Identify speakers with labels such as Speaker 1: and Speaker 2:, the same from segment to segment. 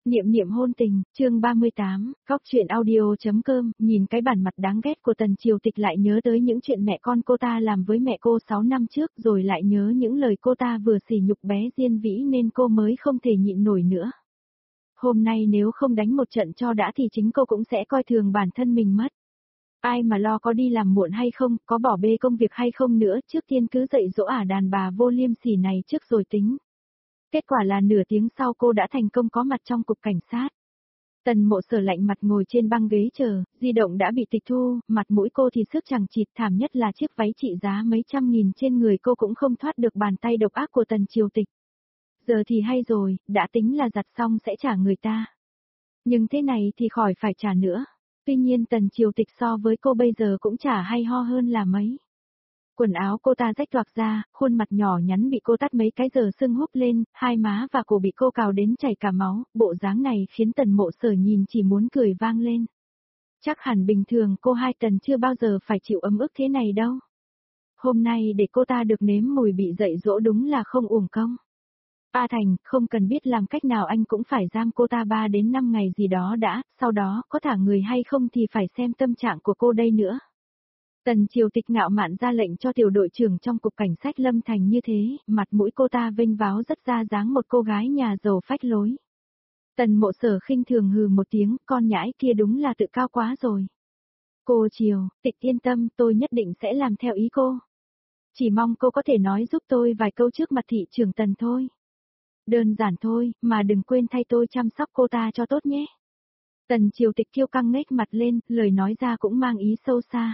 Speaker 1: Niệm niệm hôn tình, chương 38, góc truyện audio.com, nhìn cái bản mặt đáng ghét của Tần Triều Tịch lại nhớ tới những chuyện mẹ con cô ta làm với mẹ cô 6 năm trước rồi lại nhớ những lời cô ta vừa sỉ nhục bé Diên Vĩ nên cô mới không thể nhịn nổi nữa. Hôm nay nếu không đánh một trận cho đã thì chính cô cũng sẽ coi thường bản thân mình mất. Ai mà lo có đi làm muộn hay không, có bỏ bê công việc hay không nữa, trước tiên cứ dạy dỗ đàn bà vô liêm sỉ này trước rồi tính. Kết quả là nửa tiếng sau cô đã thành công có mặt trong cục cảnh sát. Tần Mộ Sở lạnh mặt ngồi trên băng ghế chờ, di động đã bị tịch thu, mặt mũi cô thì xước chẳng chịt, thảm nhất là chiếc váy trị giá mấy trăm nghìn trên người cô cũng không thoát được bàn tay độc ác của Tần Triều Tịch. Giờ thì hay rồi, đã tính là giặt xong sẽ trả người ta. Nhưng thế này thì khỏi phải trả nữa. Tuy nhiên Tần Triều Tịch so với cô bây giờ cũng chả hay ho hơn là mấy. Quần áo cô ta rách toạc ra, khuôn mặt nhỏ nhắn bị cô tát mấy cái giờ sưng húp lên, hai má và cổ bị cô cào đến chảy cả máu, bộ dáng này khiến Tần Mộ Sở nhìn chỉ muốn cười vang lên. Chắc hẳn bình thường cô hai Tần chưa bao giờ phải chịu ấm ức thế này đâu. Hôm nay để cô ta được nếm mùi bị dạy dỗ đúng là không uổng công. A Thành, không cần biết làm cách nào anh cũng phải giam cô ta 3 đến 5 ngày gì đó đã, sau đó có thả người hay không thì phải xem tâm trạng của cô đây nữa. Tần Triều Tịch ngạo mạn ra lệnh cho tiểu đội trưởng trong cục cảnh sát Lâm Thành như thế, mặt mũi cô ta vênh váo rất ra dáng một cô gái nhà giàu phách lối. Tần Mộ Sở khinh thường hừ một tiếng, con nhãi kia đúng là tự cao quá rồi. Cô Triều, Tịch yên tâm, tôi nhất định sẽ làm theo ý cô. Chỉ mong cô có thể nói giúp tôi vài câu trước mặt thị trưởng Tần thôi. Đơn giản thôi, mà đừng quên thay tôi chăm sóc cô ta cho tốt nhé. Tần Triều Tịch kiêu căng nghếch mặt lên, lời nói ra cũng mang ý sâu xa.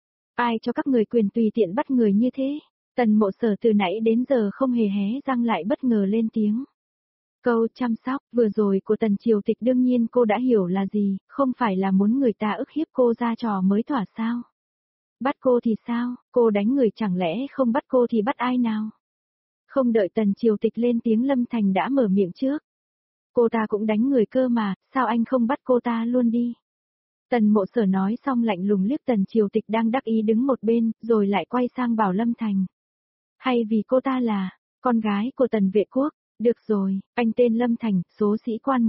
Speaker 1: Ai cho các người quyền tùy tiện bắt người như thế? Tần Mộ Sở từ nãy đến giờ không hề hé răng lại bất ngờ lên tiếng. Câu chăm sóc vừa rồi của Tần Triều Tịch đương nhiên cô đã hiểu là gì, không phải là muốn người ta ức hiếp cô ra trò mới thỏa sao? Bắt cô thì sao, cô đánh người chẳng lẽ không bắt cô thì bắt ai nào? Không đợi Tần Triều Tịch lên tiếng Lâm Thành đã mở miệng trước. Cô ta cũng đánh người cơ mà, sao anh không bắt cô ta luôn đi? Tần Mộ Sở nói xong lạnh lùng liếc Tần Triều Tịch đang đắc ý đứng một bên, rồi lại quay sang bảo Lâm Thành. Hay vì cô ta là con gái của Tần Vệ Quốc? Được rồi, anh tên Lâm Thành, số sĩ quan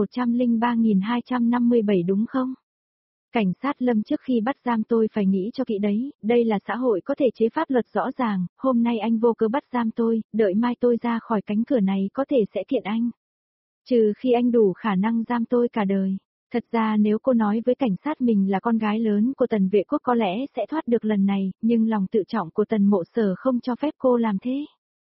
Speaker 1: 103.257 đúng không? Cảnh sát Lâm trước khi bắt giam tôi phải nghĩ cho kỹ đấy, đây là xã hội có thể chế pháp luật rõ ràng, hôm nay anh vô cớ bắt giam tôi, đợi mai tôi ra khỏi cánh cửa này có thể sẽ kiện anh. Trừ khi anh đủ khả năng giam tôi cả đời. Thật ra nếu cô nói với cảnh sát mình là con gái lớn của Tần Vệ Quốc có lẽ sẽ thoát được lần này, nhưng lòng tự trọng của Tần Mộ Sở không cho phép cô làm thế.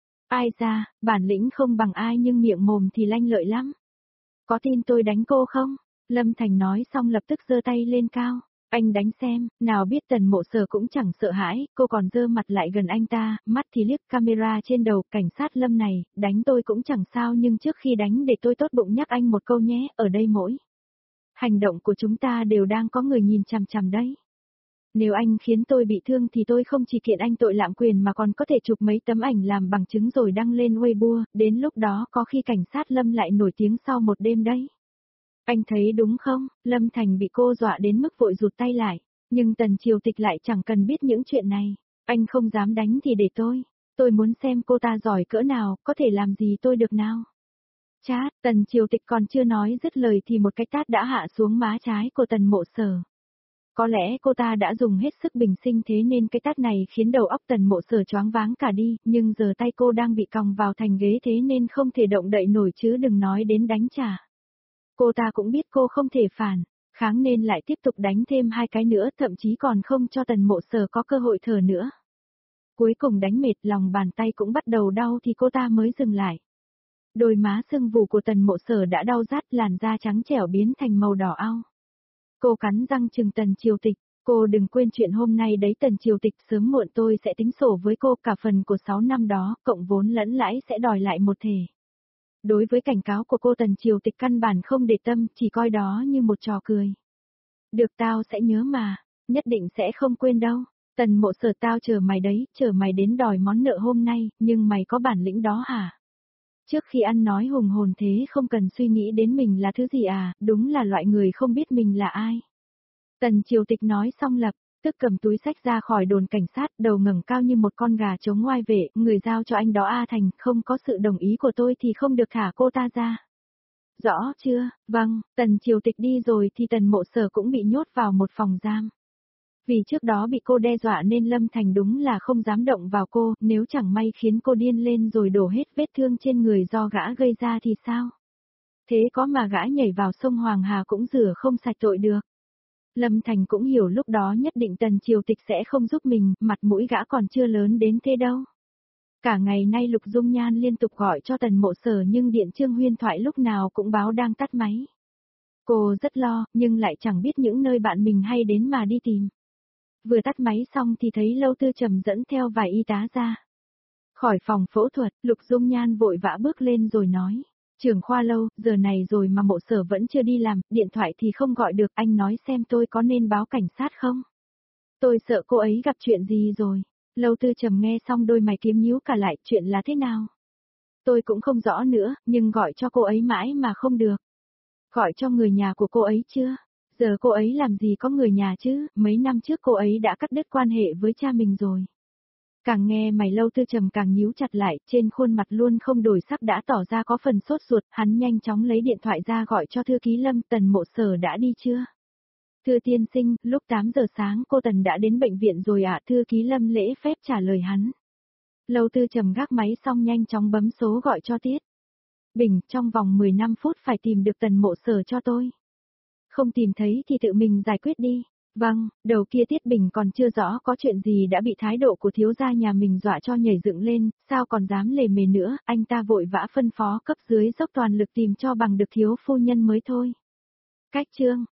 Speaker 1: Ai ra, bản lĩnh không bằng ai nhưng miệng mồm thì lanh lợi lắm. Có tin tôi đánh cô không? Lâm Thành nói xong lập tức giơ tay lên cao. Anh đánh xem, nào biết Tần Mộ Sở cũng chẳng sợ hãi, cô còn giơ mặt lại gần anh ta, mắt thì liếc camera trên đầu, cảnh sát Lâm này, đánh tôi cũng chẳng sao nhưng trước khi đánh để tôi tốt bụng nhắc anh một câu nhé, ở đây mỗi hành động của chúng ta đều đang có người nhìn chằm chằm đấy. Nếu anh khiến tôi bị thương thì tôi không chỉ kiện anh tội lạm quyền mà còn có thể chụp mấy tấm ảnh làm bằng chứng rồi đăng lên Weibo, đến lúc đó có khi cảnh sát Lâm lại nổi tiếng sau một đêm đấy. Anh thấy đúng không? Lâm Thành bị cô dọa đến mức vội rụt tay lại, nhưng Tần Triều Tịch lại chẳng cần biết những chuyện này. Anh không dám đánh thì để tôi muốn xem cô ta giỏi cỡ nào, có thể làm gì tôi được nào. Chát, Tần Triều Tịch còn chưa nói dứt lời thì một cái tát đã hạ xuống má trái của Tần Mộ Sở. Có lẽ cô ta đã dùng hết sức bình sinh thế nên cái tát này khiến đầu óc Tần Mộ Sở choáng váng cả đi, nhưng giờ tay cô đang bị còng vào thành ghế thế nên không thể động đậy nổi chứ đừng nói đến đánh trả. Cô ta cũng biết cô không thể phản kháng nên lại tiếp tục đánh thêm 2 cái nữa, thậm chí còn không cho Tần Mộ Sở có cơ hội thở nữa. Cuối cùng đánh mệt lòng bàn tay cũng bắt đầu đau thì cô ta mới dừng lại. Đôi má sưng vù của Tần Mộ Sở đã đau rát, làn da trắng trẻo biến thành màu đỏ ao. Cô cắn răng trừng Tần Triều Tịch, cô đừng quên chuyện hôm nay đấy Tần Triều Tịch, sớm muộn tôi sẽ tính sổ với cô, cả phần của 6 năm đó, cộng vốn lẫn lãi sẽ đòi lại một thể. Đối với cảnh cáo của cô Tần Triều Tịch căn bản không để tâm, chỉ coi đó như một trò cười. Được, tao sẽ nhớ mà, nhất định sẽ không quên đâu. Tần Mộ Sở, tao chờ mày đấy, chờ mày đến đòi món nợ hôm nay, nhưng mày có bản lĩnh đó hả? Trước khi ăn nói hùng hồn thế không cần suy nghĩ đến mình là thứ gì à, đúng là loại người không biết mình là ai. Tần Triều Tịch nói xong lập tức cầm túi sách ra khỏi đồn cảnh sát, đầu ngẩng cao như một con gà trống ngoai vệ, người giao cho anh đó A Thành, không có sự đồng ý của tôi thì không được thả cô ta ra. Rõ chưa, vâng, Tần Triều Tịch đi rồi thì Tần Mộ Sở cũng bị nhốt vào một phòng giam. Vì trước đó bị cô đe dọa nên Lâm Thành đúng là không dám động vào cô, nếu chẳng may khiến cô điên lên rồi đổ hết vết thương trên người do gã gây ra thì sao? Thế có mà gã nhảy vào sông Hoàng Hà cũng rửa không sạch tội được. Lâm Thành cũng hiểu lúc đó nhất định Tần Triều Tịch sẽ không giúp mình, mặt mũi gã còn chưa lớn đến thế đâu. Cả ngày nay Lục Dung Nhan liên tục gọi cho Tần Mộ Sở nhưng điện Trương Huyên thoại lúc nào cũng báo đang tắt máy. Cô rất lo, nhưng lại chẳng biết những nơi bạn mình hay đến mà đi tìm. Vừa tắt máy xong thì thấy Lâu Tư Trầm dẫn theo vài y tá ra. Khỏi phòng phẫu thuật, Lục Dung Nhan vội vã bước lên rồi nói. Trưởng khoa Lâu, giờ này rồi mà Mộ Sở vẫn chưa đi làm, điện thoại thì không gọi được, anh nói xem tôi có nên báo cảnh sát không? Tôi sợ cô ấy gặp chuyện gì rồi. Lâu Tư Trầm nghe xong đôi mày kiếm nhíu cả lại, chuyện là thế nào? Tôi cũng không rõ nữa, nhưng gọi cho cô ấy mãi mà không được. Gọi cho người nhà của cô ấy chưa? Giờ cô ấy làm gì có người nhà chứ, mấy năm trước cô ấy đã cắt đứt quan hệ với cha mình rồi. Càng nghe mày Lâu Tư Trầm càng nhíu chặt lại, trên khuôn mặt luôn không đổi sắc đã tỏ ra có phần sốt ruột, hắn nhanh chóng lấy điện thoại ra gọi cho thư ký Lâm. Tần Mộ Sở đã đi chưa? Thưa tiên sinh, lúc 8 giờ sáng cô Tần đã đến bệnh viện rồi ạ, thư ký Lâm lễ phép trả lời hắn. Lâu Tư Trầm gác máy xong nhanh chóng bấm số gọi cho Tiết Bình, trong vòng 15 phút phải tìm được Tần Mộ Sở cho tôi. Không tìm thấy thì tự mình giải quyết đi. Vâng, đầu kia Tiết Bình còn chưa rõ có chuyện gì đã bị thái độ của thiếu gia nhà mình dọa cho nhảy dựng lên, sao còn dám lề mề nữa, anh ta vội vã phân phó cấp dưới dốc toàn lực tìm cho bằng được thiếu phu nhân mới thôi. Cách chương